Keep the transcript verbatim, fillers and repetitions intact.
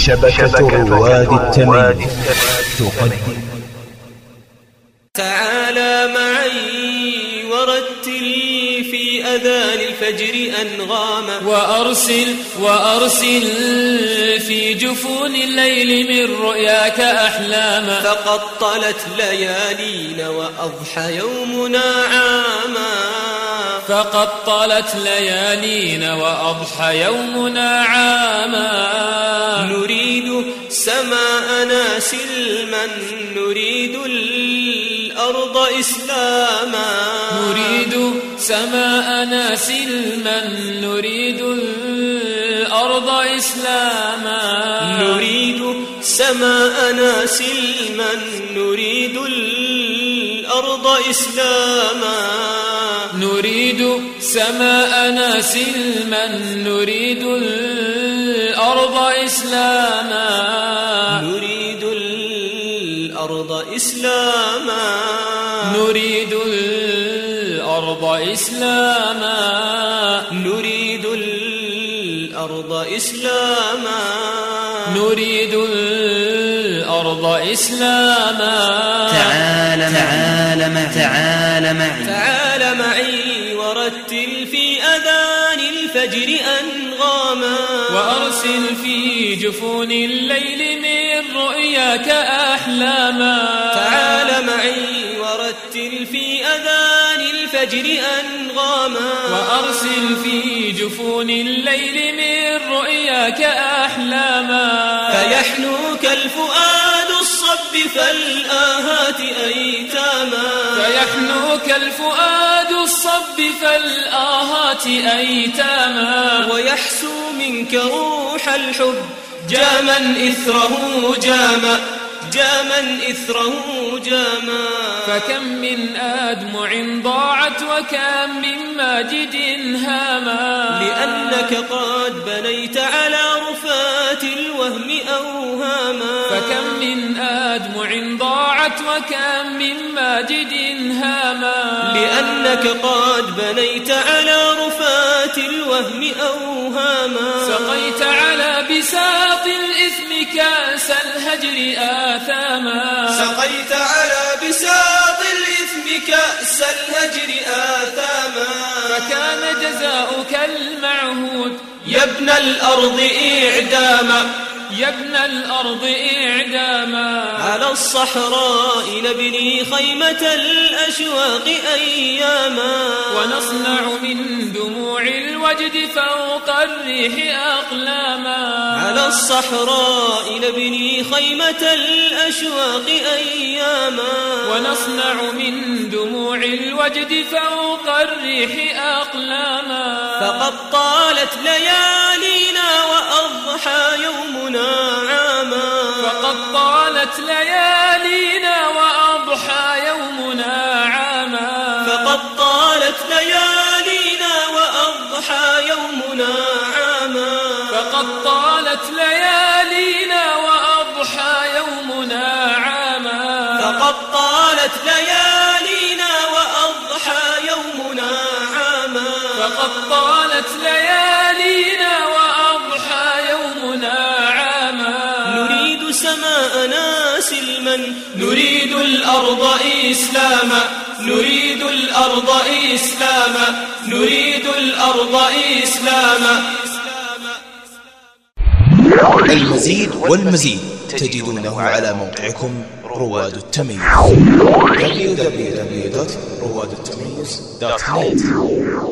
شبكة رواد التمييز تقدم. تعالى معي ورتل في أذان الفجر أنغاما، وأرسل وأرسل في جفون الليل من رؤياك أحلاما، فقد طلت ليالينا وأضحى يومنا عاما، فقد طلت ليالينا وأضحى يومنا عاما. نريد سماءنا سلما، نريد الأرض إسلاما، نريد سماءنا سلما، نريد الأرض إسلاما، نريد سماءنا سلما، نريد الأرض إسلاما، نريد سماءنا سلما، نريد الأرض إسلاما، نريد الأرض إسلاما، نريد الأرض إسلاما، نريد الأرض إسلاما، نريد الأرض إسلاما. تعال تعال معي تعال معي تعال معي ورتل في أذان الفجر أنغاما، وأرسل في جفون الليل من رؤياك أحلاما. تعال معي ورتل في أذان الفجر أنغاما، وأرسل في جفون الليل من رؤياك أحلاما. فيحنوك الفؤاد الصب فالآهات أيتاما، فيحنوك الفؤاد الصب فالآهات أيتاما، ويحسو منك روح الحب جاما إثره جاما، جاما إثره جاما. فكم من أدمع ضاعت وكم من ماجد هاما، لأنك قد بنيت على رفات الوهم أوهاما. فكم من أدمع ضاعت وكم من ماجد هاما، لأنك قد بنيت على رفات الوهم أوهاما. سقيت على بساط الإثم كأس الهجر آثاما، سقيت على بساط الإثم كأس الهجر آثاما. فكان جزاؤك المعهود يا ابن الأرض إعداما، يا ابن الأرض إعداما. على الصحراء نبني خيمة الأشواق أياما، ونصنع من دموع الوجد فوق الريح أقلاما. على الصحراء نبني خيمة الأشواق أياما، ونصنع من دموع الوجد فوق الريح أقلاما. فقد طالت ليالينا وأضحى يومنا عاما، فقد طالت ليالينا وأضحى يومنا عاما، فقد طالت ليالينا وأضحى يومنا عاما، فقد طالت ليالينا وأضحى يومنا عاما، فقد طالت ليالينا وأضحى يومنا عاما، فقد طالت ليالينا وأضحى يومنا عاما. نريد سماءنا سلما، نريد الأرض إسلاما، نريد الأرض إسلاما، نريد الأرض إسلاما. المزيد والمزيد تجدونه على موقعكم رواد التمييز دبليو دبليو دبليو دوت رواد التمييز دوت نت.